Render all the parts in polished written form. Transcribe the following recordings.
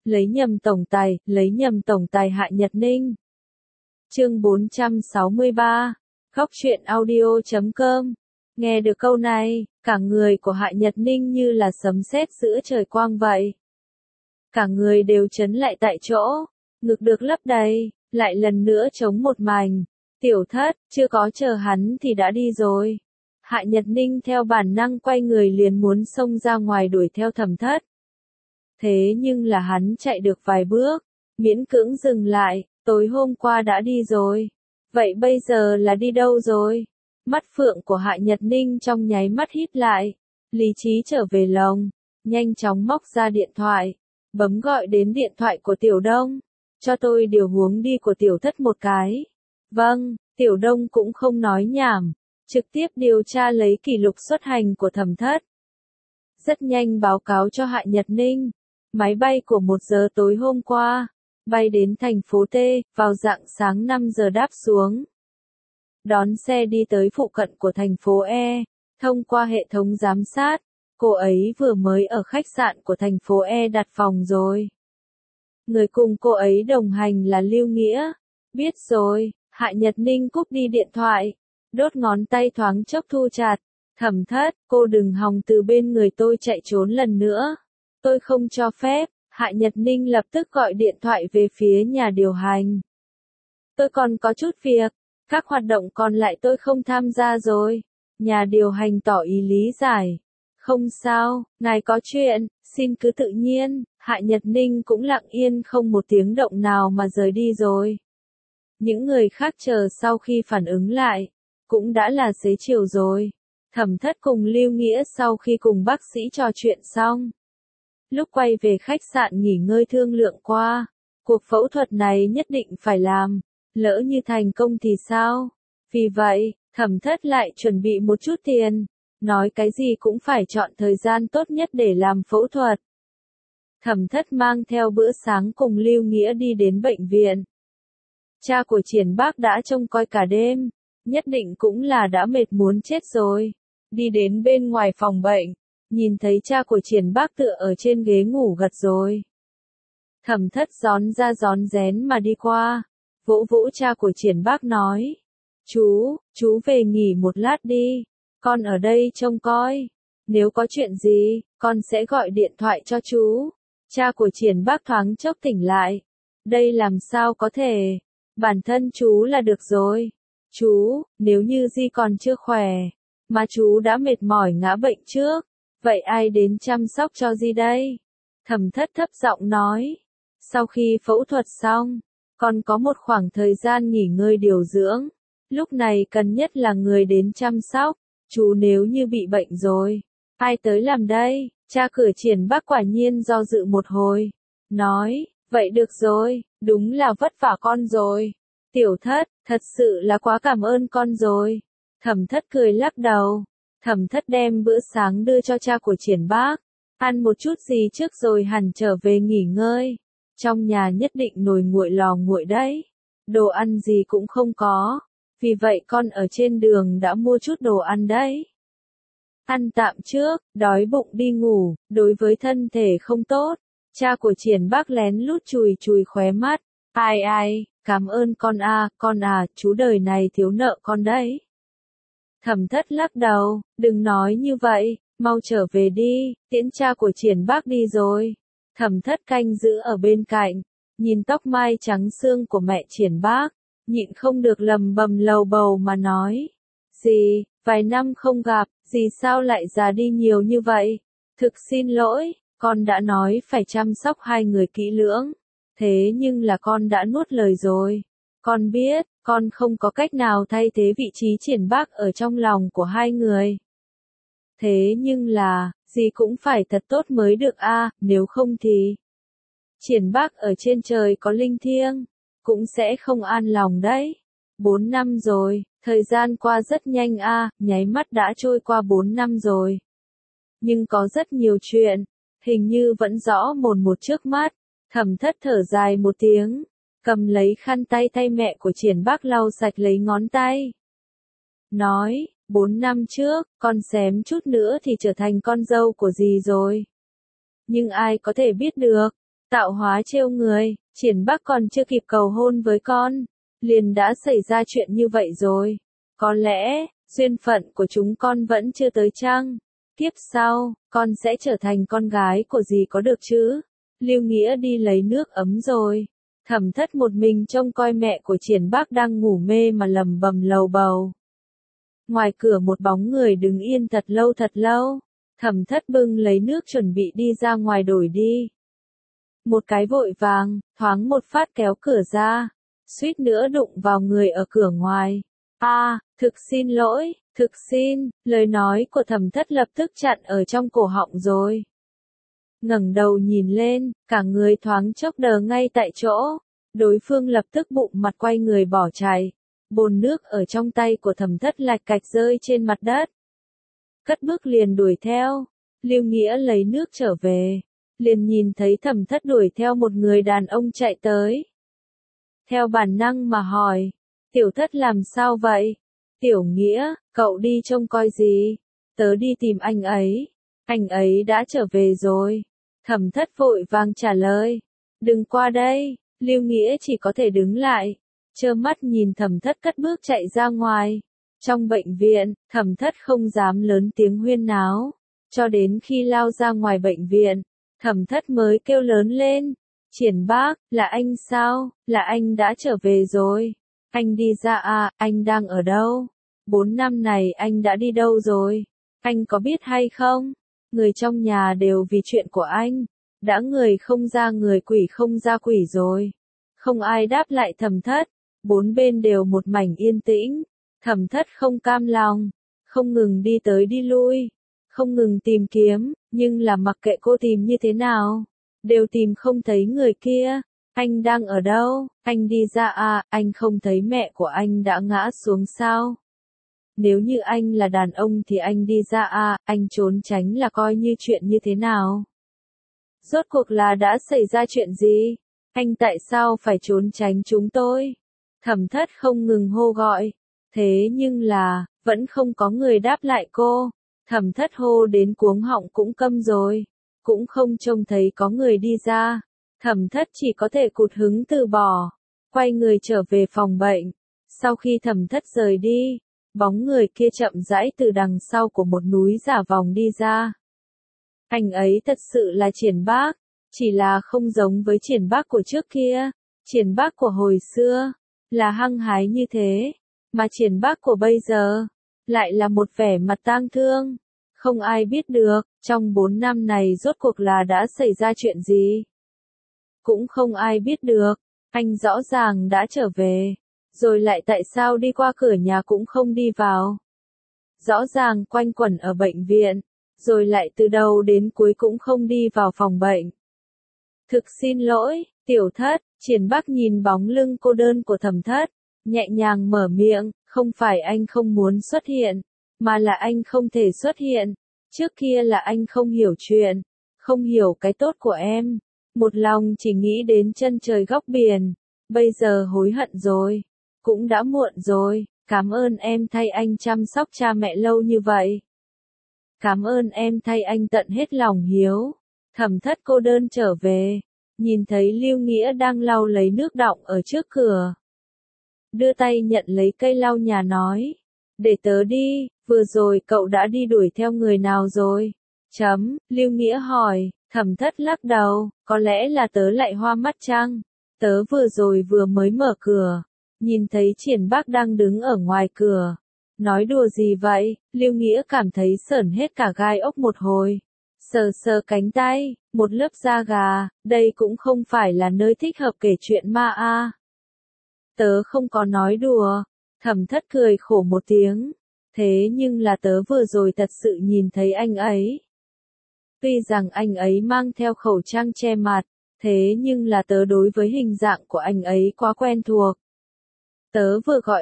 lấy nhầm tổng tài Hạ Nhật Ninh. Chương 463, Góc truyện audio.com. Nghe được câu này, cả người của Hạ Nhật Ninh như là sấm sét giữa trời quang vậy. Cả người đều chấn lại tại chỗ, ngực được lấp đầy, lại lần nữa trống một mảnh. Tiểu Thất, chưa có chờ hắn thì đã đi rồi. Hạ Nhật Ninh theo bản năng quay người liền muốn xông ra ngoài đuổi theo Thẩm Thất. Thế nhưng là hắn chạy được vài bước, miễn cưỡng dừng lại, tối hôm qua đã đi rồi. Vậy bây giờ là đi đâu rồi? Mắt phượng của Hạ Nhật Ninh trong nháy mắt híp lại, lý trí trở về lồng, nhanh chóng móc ra điện thoại, bấm gọi đến điện thoại của Tiểu Đông. Cho tôi điều huống đi của Tiểu Thất một cái. Vâng, Tiểu Đông cũng không nói nhảm, trực tiếp điều tra lấy kỷ lục xuất hành của Thẩm Thất. Rất nhanh báo cáo cho Hạ Nhật Ninh, máy bay của 1 giờ tối hôm qua, bay đến thành phố T, vào rạng sáng 5 giờ đáp xuống. Đón xe đi tới phụ cận của thành phố E, thông qua hệ thống giám sát, cô ấy vừa mới ở khách sạn của thành phố E đặt phòng rồi. Người cùng cô ấy đồng hành là Lưu Nghĩa. Biết rồi, Hạ Nhật Ninh cúp đi điện thoại, đốt ngón tay thoáng chốc thu chặt. Thẩm Thất, cô đừng hòng từ bên người tôi chạy trốn lần nữa. Tôi không cho phép. Hạ Nhật Ninh lập tức gọi điện thoại về phía nhà điều hành. Tôi còn có chút việc, các hoạt động còn lại tôi không tham gia rồi. Nhà điều hành tỏ ý lý giải. Không sao, ngài có chuyện, xin cứ tự nhiên. Hạ Nhật Ninh cũng lặng yên không một tiếng động nào mà rời đi rồi. Những người khác chờ sau khi phản ứng lại, cũng đã là xế chiều rồi. Thẩm Thất cùng Lưu Nghĩa sau khi cùng bác sĩ trò chuyện xong, lúc quay về khách sạn nghỉ ngơi thương lượng qua, cuộc phẫu thuật này nhất định phải làm, lỡ như thành công thì sao? Vì vậy, Thẩm Thất lại chuẩn bị một chút tiền, nói cái gì cũng phải chọn thời gian tốt nhất để làm phẫu thuật. Thẩm Thất mang theo bữa sáng cùng Lưu Nghĩa đi đến bệnh viện. Cha của Triển Bác đã trông coi cả đêm, nhất định cũng là đã mệt muốn chết rồi. Đi đến bên ngoài phòng bệnh, nhìn thấy cha của Triển Bác tựa ở trên ghế ngủ gật rồi. Thẩm Thất rón ra rón rén mà đi qua, vỗ vỗ cha của Triển Bác nói. Chú về nghỉ một lát đi, con ở đây trông coi. Nếu có chuyện gì, con sẽ gọi điện thoại cho chú. Cha của Triển Bác thoáng chốc tỉnh lại. Đây làm sao có thể, bản thân chú là được rồi. Chú, nếu như Di còn chưa khỏe, mà chú đã mệt mỏi ngã bệnh trước, vậy ai đến chăm sóc cho Di đây? Thẩm Thất thấp giọng nói. Sau khi phẫu thuật xong, còn có một khoảng thời gian nghỉ ngơi điều dưỡng. Lúc này cần nhất là người đến chăm sóc. Chú nếu như bị bệnh rồi, ai tới làm đây? Cha cửa Triển Bác quả nhiên do dự một hồi, nói, vậy được rồi, đúng là vất vả con rồi. Tiểu Thất, thật sự là quá cảm ơn con rồi. Thẩm Thất cười lắc đầu. Thẩm Thất đem bữa sáng đưa cho cha của Triển Bác, ăn một chút gì trước rồi hẳn trở về nghỉ ngơi. Trong nhà nhất định nồi nguội lò nguội đấy, đồ ăn gì cũng không có, vì vậy con ở trên đường đã mua chút đồ ăn đấy. Ăn tạm trước, đói bụng đi ngủ, đối với thân thể không tốt. Cha của Triển Bác lén lút chùi chùi khóe mắt. Ai, cảm ơn con à, chú đời này thiếu nợ con đấy. Thẩm Thất lắc đầu, đừng nói như vậy, mau trở về đi, tiễn cha của Triển Bác đi rồi. Thẩm Thất canh giữ ở bên cạnh, nhìn tóc mai trắng xương của mẹ Triển Bác, nhịn không được lầm bầm lầu bầu mà nói. Dì, vài năm không gặp, dì sao lại già đi nhiều như vậy? Thực xin lỗi, con đã nói phải chăm sóc hai người kỹ lưỡng, thế nhưng là con đã nuốt lời rồi. Con biết, con không có cách nào thay thế vị trí Triển Bác ở trong lòng của hai người. Thế nhưng là, dì cũng phải thật tốt mới được nếu không thì Triển Bác ở trên trời có linh thiêng, cũng sẽ không an lòng đấy. 4 năm rồi, thời gian qua rất nhanh nháy mắt đã trôi qua 4 năm rồi. Nhưng có rất nhiều chuyện, hình như vẫn rõ mồn một trước mắt. Thẩm Thất thở dài một tiếng, cầm lấy khăn tay thay mẹ của Triển Bác lau sạch lấy ngón tay. Nói, 4 năm trước, con xém chút nữa thì trở thành con dâu của dì rồi. Nhưng ai có thể biết được, Tạo hóa trêu người, Triển Bắc còn chưa kịp cầu hôn với con, liền đã xảy ra chuyện như vậy rồi. Có lẽ, duyên phận của chúng con vẫn chưa tới chăng? Kiếp sau, con sẽ trở thành con gái của dì có được chứ? Lưu Nghĩa đi lấy nước ấm rồi. Thẩm Thất một mình trông coi mẹ của Triển Bắc đang ngủ mê mà lầm bầm lầu bầu. Ngoài cửa một bóng người đứng yên thật lâu thật lâu. Thẩm Thất bưng lấy nước chuẩn bị đi ra ngoài đổi đi. Một cái vội vàng, thoáng một phát kéo cửa ra, suýt nữa đụng vào người ở cửa ngoài. Thực xin lỗi, thực xin, lời nói của Thẩm Thất lập tức chặn ở trong cổ họng rồi. Ngẩng đầu nhìn lên, cả người thoáng chốc đờ ngay tại chỗ, đối phương lập tức bụng mặt quay người bỏ chạy. Bồn nước ở trong tay của Thẩm Thất lạch cạch rơi trên mặt đất. Cất bước liền đuổi theo, Lưu Nghĩa lấy nước trở về, liền nhìn thấy Thẩm Thất đuổi theo một người đàn ông chạy tới. Theo bản năng mà hỏi, Tiểu Thất làm sao vậy? Tiểu Nghĩa, cậu đi trông coi gì? Tớ đi tìm anh ấy đã trở về rồi. Thẩm Thất vội vàng trả lời, đừng qua đây. Lưu Nghĩa chỉ có thể đứng lại, trơ mắt nhìn Thẩm Thất cất bước chạy ra ngoài. Trong bệnh viện, Thẩm Thất không dám lớn tiếng huyên náo, cho đến khi lao ra ngoài bệnh viện, Thẩm Thất mới kêu lớn lên, Triển Bắc, là anh sao? Là anh đã trở về rồi. Anh đi ra à, anh đang ở đâu? 4 năm này anh đã đi đâu rồi? Anh có biết hay không? Người trong nhà đều vì chuyện của anh, đã người không ra người quỷ không ra quỷ rồi. Không ai đáp lại Thẩm Thất, bốn bên đều một mảnh yên tĩnh. Thẩm Thất không cam lòng, không ngừng đi tới đi lui, không ngừng tìm kiếm, nhưng là mặc kệ cô tìm như thế nào, đều tìm không thấy người kia. Anh đang ở đâu? Anh đi ra à, anh không thấy mẹ của anh đã ngã xuống sao? Nếu như anh là đàn ông thì anh đi ra à, anh trốn tránh là coi như chuyện như thế nào? Rốt cuộc là đã xảy ra chuyện gì? Anh tại sao phải trốn tránh chúng tôi? Thẩm Thất không ngừng hô gọi, thế nhưng là, vẫn không có người đáp lại cô. Thẩm Thất hô đến cuống họng cũng câm rồi, cũng không trông thấy có người đi ra. Thẩm Thất chỉ có thể cụt hứng từ bỏ, quay người trở về phòng bệnh. Sau khi Thẩm Thất rời đi, bóng người kia chậm rãi từ đằng sau của một núi giả vòng đi ra. Anh ấy thật sự là Triển Bắc, chỉ là không giống với Triển Bắc của trước kia. Triển Bắc của hồi xưa, là hăng hái như thế, mà Triển Bắc của bây giờ, lại là một vẻ mặt tang thương. Không ai biết được, trong 4 năm này rốt cuộc là đã xảy ra chuyện gì. Cũng không ai biết được, anh rõ ràng đã trở về, rồi lại tại sao đi qua cửa nhà cũng không đi vào. Rõ ràng quanh quẩn ở bệnh viện, rồi lại từ đầu đến cuối cũng không đi vào phòng bệnh. Thực xin lỗi, Tiểu Thất. Triển Bắc nhìn bóng lưng cô đơn của Thẩm Thất, nhẹ nhàng mở miệng, không phải anh không muốn xuất hiện, mà là anh không thể xuất hiện. Trước kia là anh không hiểu chuyện, không hiểu cái tốt của em, một lòng chỉ nghĩ đến chân trời góc biển, bây giờ hối hận rồi, cũng đã muộn rồi, cảm ơn em thay anh chăm sóc cha mẹ lâu như vậy. Cảm ơn em thay anh tận hết lòng hiếu. Thẩm Thất cô đơn trở về, nhìn thấy Lưu Nghĩa đang lau lấy nước đọng ở trước cửa. Đưa tay nhận lấy cây lau nhà nói, để tớ đi, vừa rồi cậu đã đi đuổi theo người nào rồi? Lưu Nghĩa hỏi. Thẩm Thất lắc đầu, có lẽ là tớ lại hoa mắt chăng? Tớ vừa rồi vừa mới mở cửa, nhìn thấy Triển Bắc đang đứng ở ngoài cửa. Nói đùa gì vậy? Lưu Nghĩa cảm thấy sởn hết cả gai ốc một hồi. Sờ sờ cánh tay, một lớp da gà, đây cũng không phải là nơi thích hợp kể chuyện ma a. Tớ không có nói đùa. Thẩm Thất cười khổ một tiếng. Thế nhưng là tớ vừa rồi thật sự nhìn thấy anh ấy. Tuy rằng anh ấy mang theo khẩu trang che mặt, thế nhưng là tớ đối với hình dạng của anh ấy quá quen thuộc. Tớ vừa gọi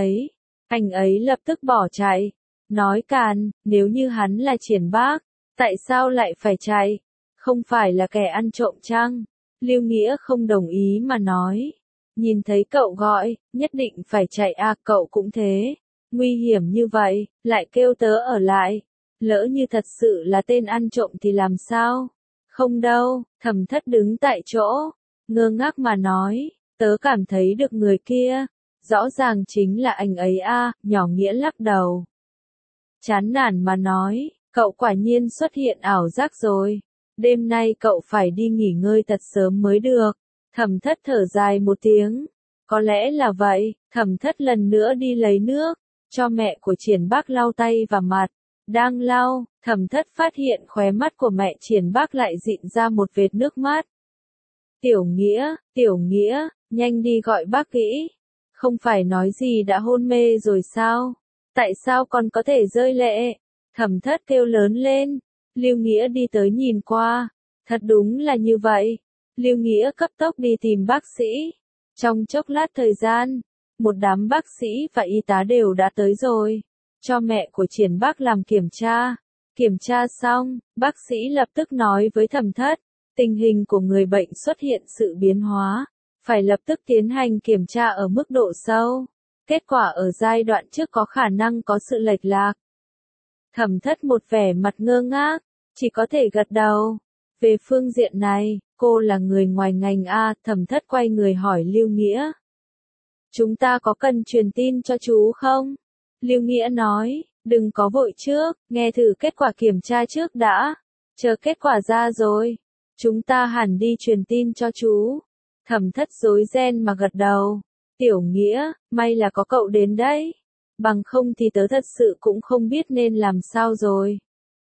anh ấy lập tức bỏ chạy. Nói càn, nếu như hắn là Triển Bắc, tại sao lại phải chạy? Không phải là kẻ ăn trộm chăng? Lưu Nghĩa không đồng ý mà nói. Nhìn thấy cậu gọi, nhất định phải chạy à, cậu cũng thế. Nguy hiểm như vậy, lại kêu tớ ở lại. Lỡ như thật sự là tên ăn trộm thì làm sao? Không đâu, Thẩm Thất đứng tại chỗ, ngơ ngác mà nói, tớ cảm thấy được người kia, rõ ràng chính là anh ấy a. Nhỏ Nghĩa lắc đầu. Chán nản mà nói, cậu quả nhiên xuất hiện ảo giác rồi. Đêm nay cậu phải đi nghỉ ngơi thật sớm mới được. Thẩm Thất thở dài một tiếng. Có lẽ là vậy, Thẩm Thất lần nữa đi lấy nước, cho mẹ của Triển Bác lau tay và mặt. Đang lau, Thẩm Thất phát hiện khóe mắt của mẹ Triển Bác lại dịn ra một vệt nước mắt. Tiểu Nghĩa, nhanh đi gọi bác kỹ. Không phải nói gì đã hôn mê rồi sao? Tại sao con có thể rơi lệ? Thẩm Thất kêu lớn lên. Lưu Nghĩa đi tới nhìn qua. Thật đúng là như vậy. Lưu Nghĩa cấp tốc đi tìm bác sĩ. Trong chốc lát thời gian, một đám bác sĩ và y tá đều đã tới rồi. Cho mẹ của Triển Bác làm kiểm tra. Kiểm tra xong, bác sĩ lập tức nói với Thẩm Thất, tình hình của người bệnh xuất hiện sự biến hóa, phải lập tức tiến hành kiểm tra ở mức độ sâu. Kết quả ở giai đoạn trước có khả năng có sự lệch lạc. Thẩm Thất một vẻ mặt ngơ ngác, chỉ có thể gật đầu. Về phương diện này, cô là người ngoài ngành A. Thẩm Thất quay người hỏi Lưu Nghĩa. Chúng ta có cần truyền tin cho chú không? Lưu Nghĩa nói, đừng có vội trước, nghe thử kết quả kiểm tra trước đã. Chờ kết quả ra rồi, chúng ta hẳn đi truyền tin cho chú. Thẩm Thất rối ren mà gật đầu. Tiểu Nghĩa, may là có cậu đến đấy. Bằng không thì tớ thật sự cũng không biết nên làm sao rồi.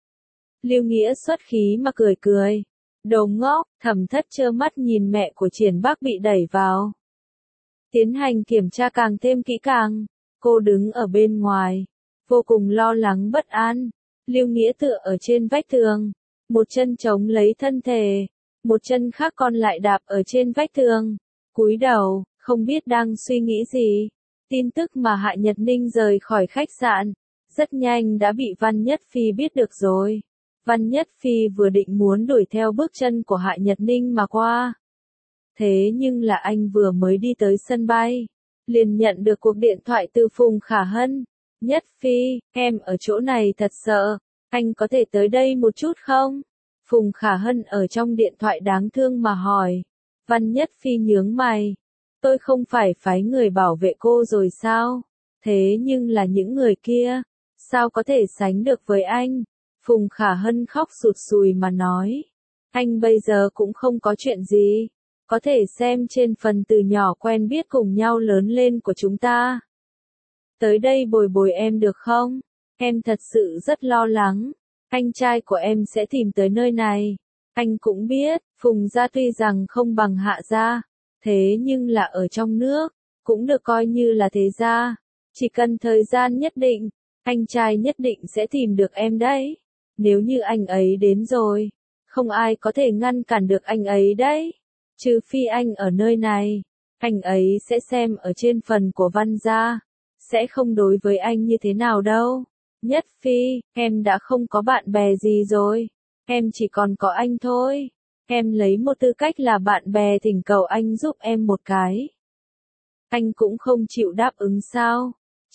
Lưu Nghĩa xuất khí mà cười cười. Đồ ngốc, Thẩm Thất trơ mắt nhìn mẹ của Triển Bác bị đẩy vào. Tiến hành kiểm tra càng thêm kỹ càng. Cô đứng ở bên ngoài, vô cùng lo lắng bất an. Lưu Nghĩa tựa ở trên vách tường, một chân chống lấy thân thể, một chân khác còn lại đạp ở trên vách tường, cúi đầu, không biết đang suy nghĩ gì. Tin tức mà Hạ Nhật Ninh rời khỏi khách sạn, rất nhanh đã bị Văn Nhất Phi biết được rồi. Văn Nhất Phi vừa định muốn đuổi theo bước chân của Hạ Nhật Ninh mà qua. Thế nhưng là anh vừa mới đi tới sân bay, liền nhận được cuộc điện thoại từ Phùng Khả Hân. Nhất Phi, em ở chỗ này thật sợ, anh có thể tới đây một chút không? Phùng Khả Hân ở trong điện thoại đáng thương mà hỏi. Văn Nhất Phi nhướng mày. Tôi không phải phái người bảo vệ cô rồi sao? Thế nhưng là những người kia, sao có thể sánh được với anh? Phùng Khả Hân khóc sụt sùi mà nói. Anh bây giờ cũng không có chuyện gì. Có thể xem trên phần từ nhỏ quen biết cùng nhau lớn lên của chúng ta. Tới đây bồi bồi em được không? Em thật sự rất lo lắng. Anh trai của em sẽ tìm tới nơi này. Anh cũng biết, Phùng gia tuy rằng không bằng Hạ gia, thế nhưng là ở trong nước, cũng được coi như là thế gia. Chỉ cần thời gian nhất định, anh trai nhất định sẽ tìm được em đấy. Nếu như anh ấy đến rồi, không ai có thể ngăn cản được anh ấy đấy. Trừ phi anh ở nơi này, anh ấy sẽ xem ở trên phần của Văn gia, sẽ không đối với anh như thế nào đâu. Nhất Phi, em đã không có bạn bè gì rồi, em chỉ còn có anh thôi. Em lấy một tư cách là bạn bè thỉnh cầu anh giúp em một cái. Anh cũng không chịu đáp ứng sao?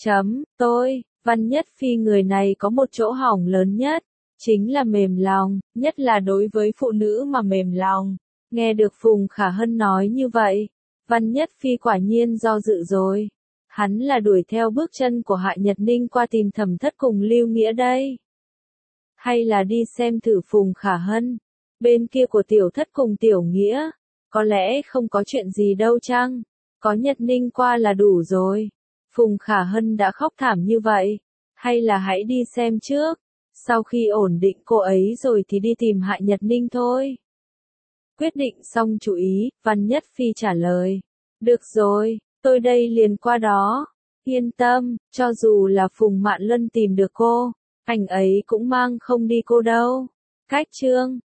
Văn Nhất Phi người này có một chỗ hỏng lớn nhất, chính là mềm lòng, nhất là đối với phụ nữ mà mềm lòng. Nghe được Phùng Khả Hân nói như vậy, Văn Nhất Phi quả nhiên do dự rồi. Hắn là đuổi theo bước chân của Hạ Nhật Ninh qua tìm Thẩm Thất cùng Lưu Nghĩa đây. Hay là đi xem thử Phùng Khả Hân, bên kia của Tiểu Thất cùng Tiểu Nghĩa, có lẽ không có chuyện gì đâu chăng, có Nhật Ninh qua là đủ rồi. Phùng Khả Hân đã khóc thảm như vậy, hay là hãy đi xem trước, sau khi ổn định cô ấy rồi thì đi tìm Hạ Nhật Ninh thôi. Quyết định xong chú ý, Văn Nhất Phi trả lời. Được rồi, tôi đây liền qua đó. Yên tâm, cho dù là Phùng Mạn Lân tìm được cô, anh ấy cũng mang không đi cô đâu. Cách chương